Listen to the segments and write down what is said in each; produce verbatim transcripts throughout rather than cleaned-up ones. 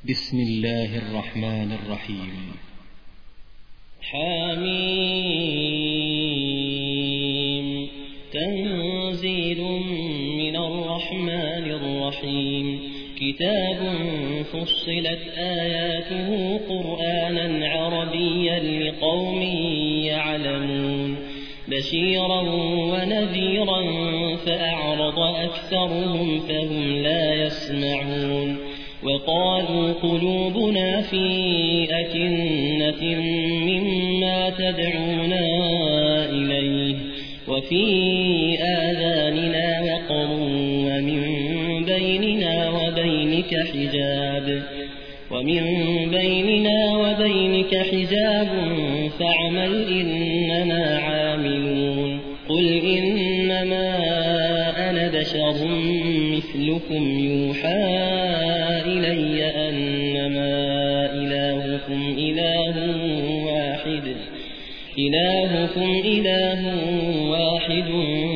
بسم الله الرحمن الرحيم. حميم. تنزيل من الرحمن الرحيم. كتاب فصلت آياته قرآنا عربيا لقوم يعلمون بشيرا ونذيرا فأعرض أكثرهم فهم لا يسمعون وقالوا قلوبنا في أكنة مما تدعونا إليه وفي آذاننا وقر ومن بيننا وبينك حجاب ومن بيننا وبينك حجاب فاعمل إننا عاملون قل إنما أنا بشر مثلكم يوحى إلي أنما إلهكم إله واحد إلهكم إله واحد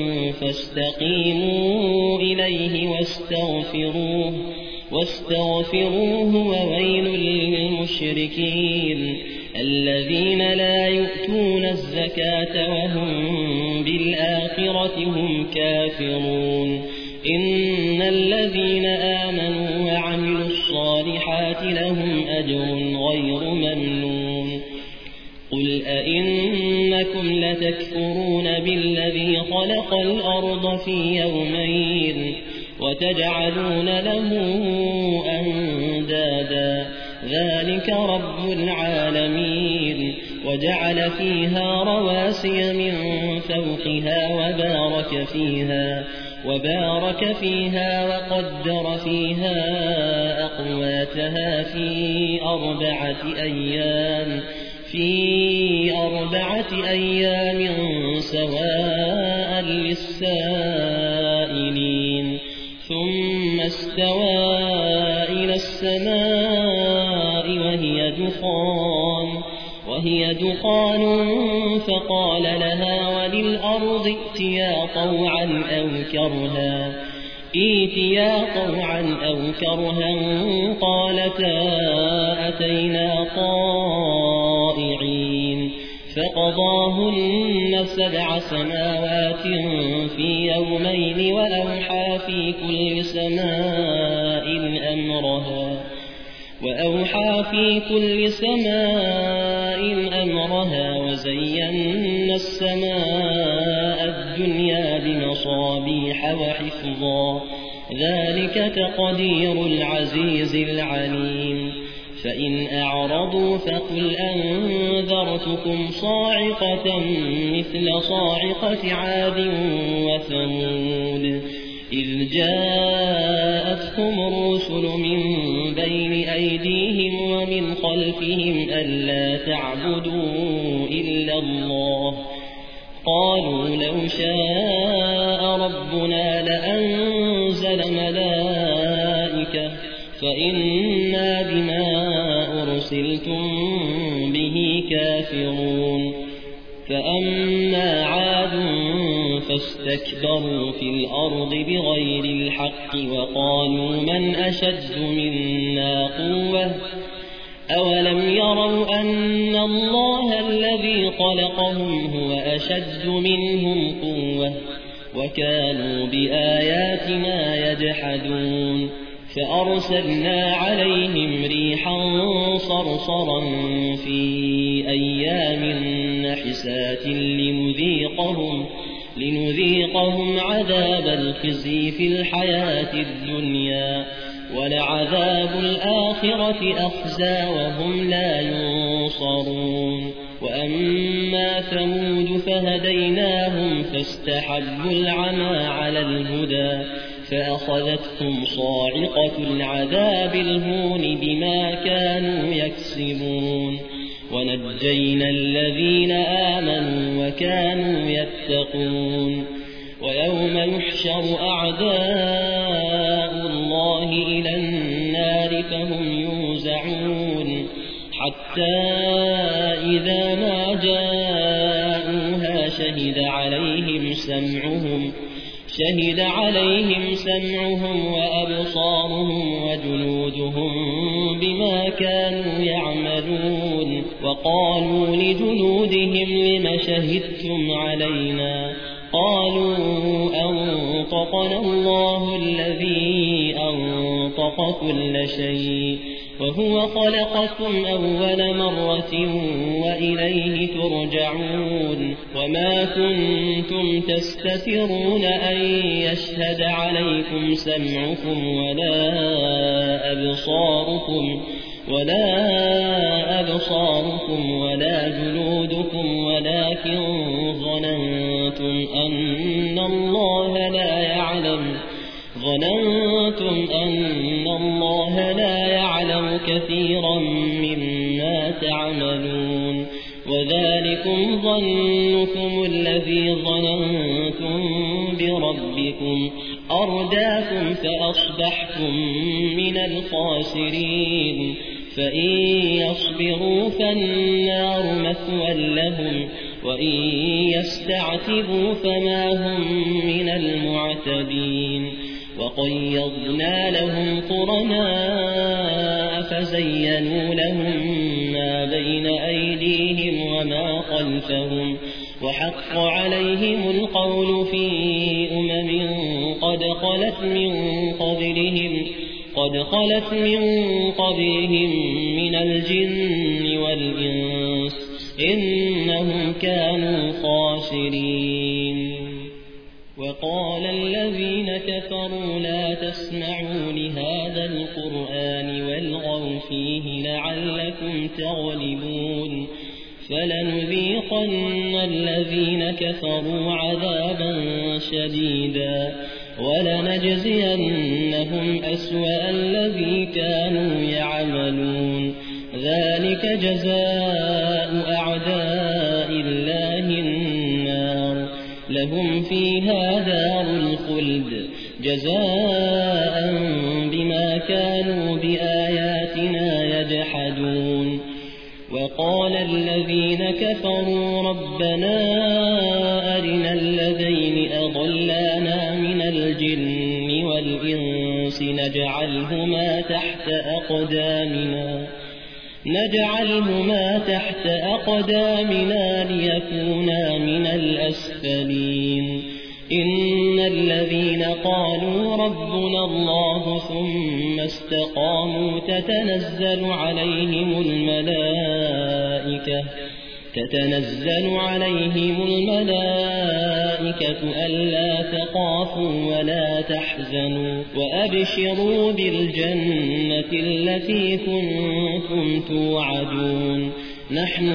فاستقيموا إليه واستغفروه واستغفروه وويل للمشركين الذين لا يؤتون الزكاة وهم بالآخرة هم كافرون إن الذين آمنوا وعملوا الصالحات لهم أجر غير ممنون قل أئنكم لتكفرون بالذي خلق الأرض في يومين وتجعلون له أندادا ذلك رب العالمين وجعل فيها رواسي من فوقها وبارك فيها وبارك فيها وقدر فيها أقواتها في أربعة أيام في أربعة أيام سواء للسائلين ثم استوى إلى السماء وهي دخان وهي دخان فقال لها وللأرض ائتيا طوعا أو كرها ائتيا طوعا أو كرها قالتا أتينا طائعين فقضاهن سبع سماوات في يومين وأوحى في كل سماء أمرها وأوحى في كل سماء أمرها وزينا السماء الدنيا بمصابيح وحفظا ذلك تقدير العزيز العليم فإن أعرضوا فقل أنذرتكم صاعقة مثل صاعقة عاد وثمود إذ جاءتهم الرسل من بين أيديهم ومن خلفهم ألا تعبدوا إلا الله قالوا لو شاء ربنا لأنزل ملائكة فإنا بما أرسلتم به كافرون فأما عاد فاستكبروا في الأرض بغير الحق وقالوا من أشد منا قوة أولم يروا أن الله الذي خلقهم هو أشد منهم قوة وكانوا بآياتنا يجحدون فأرسلنا عليهم ريحا صرصرا في أيام نحسات لنذيقهم لنذيقهم عذاب الخزي في الحياة الدنيا ولعذاب الآخرة أخزى وهم لا ينصرون وأما ثمود فهديناهم فاستحبوا العمى على الهدى فأخذتهم صاعقة العذاب الهون بما كانوا يكسبون ونجينا الذين آمنوا وكانوا يتقون ويوم يحشر أعداء الله إلى النار فهم يوزعون حتى إذا ما جاءوها شهد عليهم سمعهم شهد عليهم سمعهم وأبصارهم وجلودهم بما كانوا يعملون وقالوا لجلودهم لم شهدتم علينا قالوا أنطقنا الله الذي أنطق كل شيء وهو خلقكم أول مرة وإليه ترجعون وما كنتم تستترون أن يشهد عليكم سمعكم ولا أبصاركم ولا أبصاركم ولا جلودكم ولكن ظننتم أن الله لا يعلم ظننتم أن الله لا يعلم كثيرا مما تعملون وذلكم ظنكم الذي ظننتم بربكم أرداكم فأصبحتم من الخاسرين فإن يصبروا فالنار مثوى لهم وإن يستعتبوا فما هم من المعتبين وقيضنا لهم قرناء فزينوا لهم ما بين أيديهم وما خلفهم وحق عليهم القول في أمم قد خلت من قبلهم قد خلت من قبلهم من الجن والإنس إنهم كانوا خاسرين وقال الذين كفروا لا تسمعوا لهذا القرآن والغوا فيه لعلكم تغلبون فلنذيقن الذين كفروا عذابا شديدا ولنجزينهم أسوأ الذي كانوا يعملون ذلك جزاء أعداء الله النار لهم فيها دار الخلد جزاء بما كانوا بآياتنا يجحدون وقال الذين كفروا ربنا أرنا الذين أضلانا من الجن والإنس نجعلهما تحت أقدامنا نجعلهما تحت أقدامنا ليكونا من الأسفلين إن الذين قالوا ربنا الله ثم استقاموا تتنزل عليهم الملائكة تتنزل عليهم الملائكة ألا تخافوا ولا تحزنوا وأبشروا بالجنة التي كنتم توعدون نحن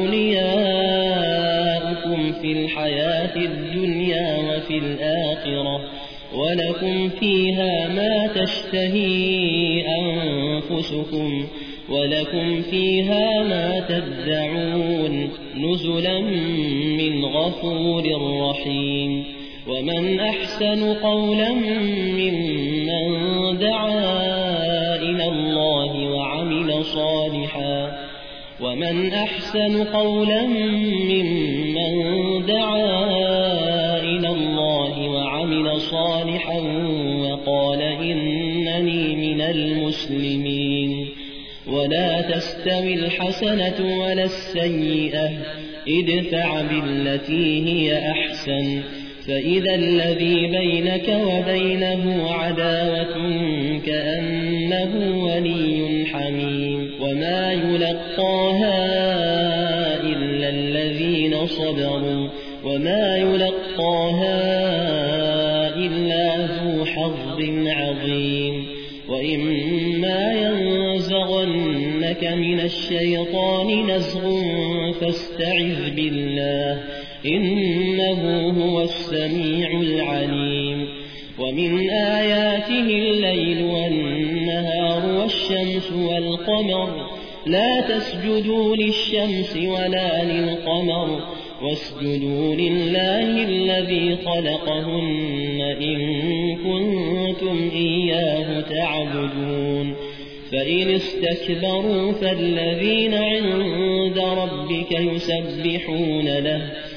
أولياؤكم في الحياة الدنيا وفي الآخرة ولكم فيها ما تشتهي أنفسكم ولكم فيها ما تدعون نزلا من غفور رحيم ومن أحسن قولا ممن دعا إلى الله وعمل صالحا ومن أحسن قولا ممن دعا إلى الله وعمل صالحا وقال إنني من المسلمين ولا تستوي الحسنة ولا السيئة ادفع بالتي هي أحسن فإذا الذي بينك وبينه عداوة كأنه ولي حميم وما يلقاها إلا الذين صبروا وما يلقاها إلا ذو حظ عظيم وإما ينزغنك من الشيطان نزغ فاستعذ بالله إنه هو السميع العليم ومن آياته الليل والنهار والشمس والقمر لا تسجدوا للشمس ولا للقمر واسجدوا لله الذي خلقهن إن كنتم إياه تعبدون فإن استكبروا فالذين عند ربك يسبحون له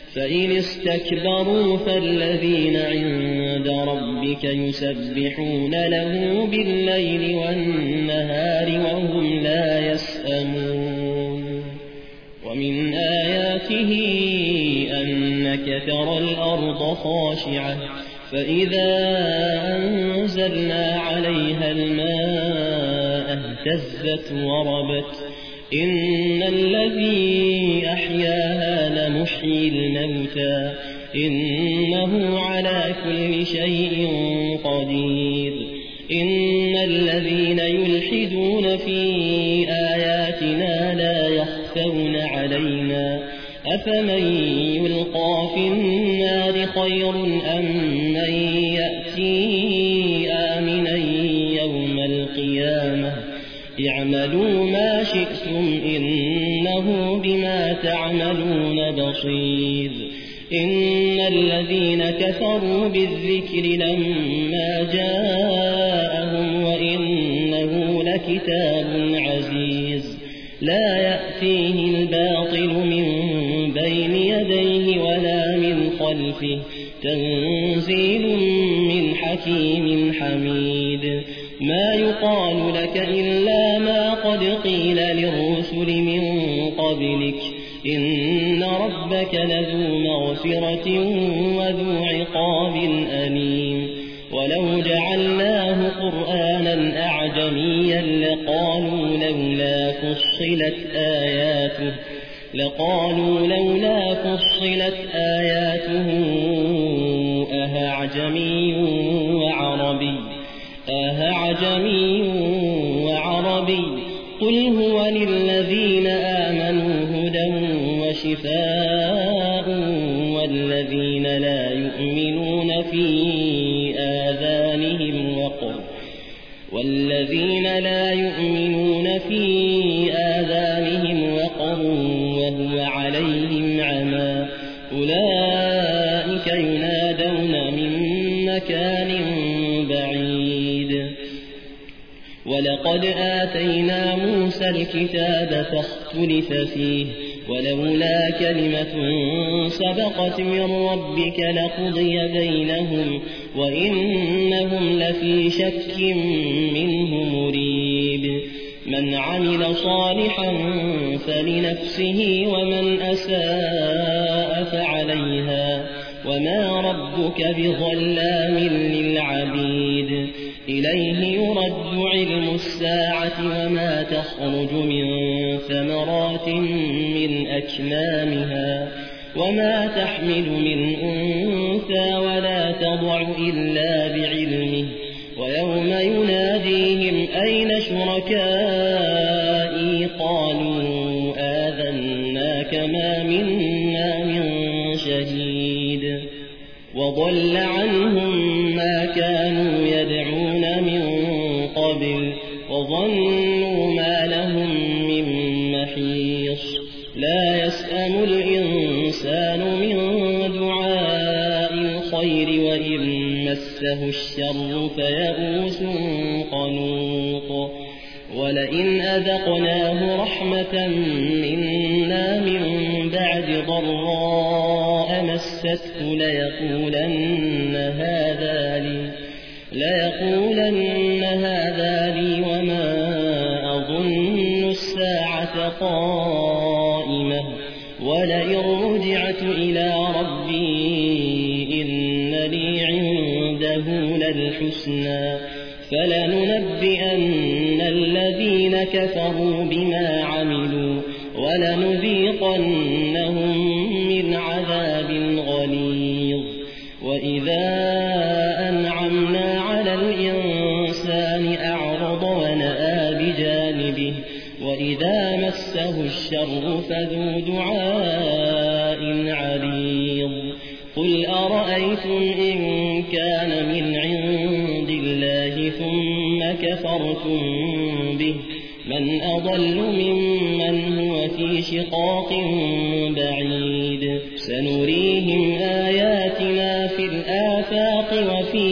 فإن استكبروا فالذين عند ربك يسبحون له بالليل والنهار وهم لا يسأمون ومن آياته أنك ترى الأرض خاشعة فإذا أنزلنا عليها الماء اهتزت وربت إن الذي أحياها لمحيي الموتى إنه على كل شيء قدير إن الذين يلحدون في آياتنا لا يخفون علينا أفمن يلقى في النار خير أم من يأتي آمنا يوم القيامة اعملوا ما شئتم إنه بما تعملون بصير إن الذين كفروا بالذكر لما جاءهم وإنه لكتاب عزيز لا يأتيه الباطل من بين يديه ولا من خلفه تنزيل من حكيم حميد ما يقال لك إلا ما قد قيل للرسل من قبلك إن ربك لذو مغفرة وذو عقاب أليم ولو جعلناه قرآنا أعجميا لقالوا لولا فصلت آياته لقالوا لولا فصلت آياته أهعجمي وعربي أهعجمي وعربي قل هو للذين آمنوا هدى وشفاء والذين لا يؤمنون في آذانهم وقر والذين لا يؤمنون في آذانهم وقر وهو عليهم عمى أولئك ينادون من مكان بعيد ولقد آتينا موسى الكتاب فاختلف فيه ولولا كلمة سبقت من ربك لقضي بينهم وإنهم لفي شك منه مريب من عمل صالحا فلنفسه ومن أساء فعليها وما ربك بظلام للعبيد إليه يرد علم الساعة وما تخرج من ثمرات من أكمامها وما تحمل من أنثى ولا تضع إلا بعلمه ويوم يناديهم أين شركائي قالوا آذناك ما منا من شهيد وضل عنهم ما كانوا يدعون من قبل وظنوا ما لهم من محيص لا يسأم الإنسان من دعاء الخير وإن مسه الشر فيئوس قنوط ولئن أذقناه رحمة منا من بعد ضراء مسته ليقولن هذا لي ليقولن هذا لي وما أظن الساعة قائمة ولئن رجعت إلى ربي إن لي عنده للحسنى فلننبئن الذين كفروا بما عملوا ولنذيقنهم من عذاب غليظ وإذا أنعمنا على الإنسان أعرض ونأى بجانبه وإذا مسه الشر فذو دعاء عريض قل أرأيتم إن كان من عند الله ثم كفرتم به من أضل ممن هو في شقاق بعيد سنريهم آياتنا في الآفاق وفي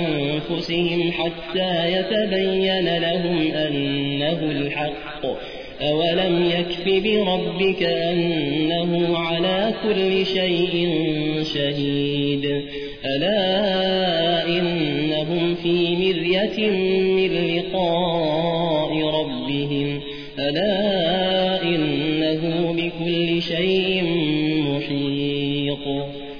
أنفسهم حتى يتبين لهم أنه الحق أولم يكف بربك أنه على كل شيء شهيد ألا إنهم في مرية من لقاء ربهم ألا إنه بكل شيء محيط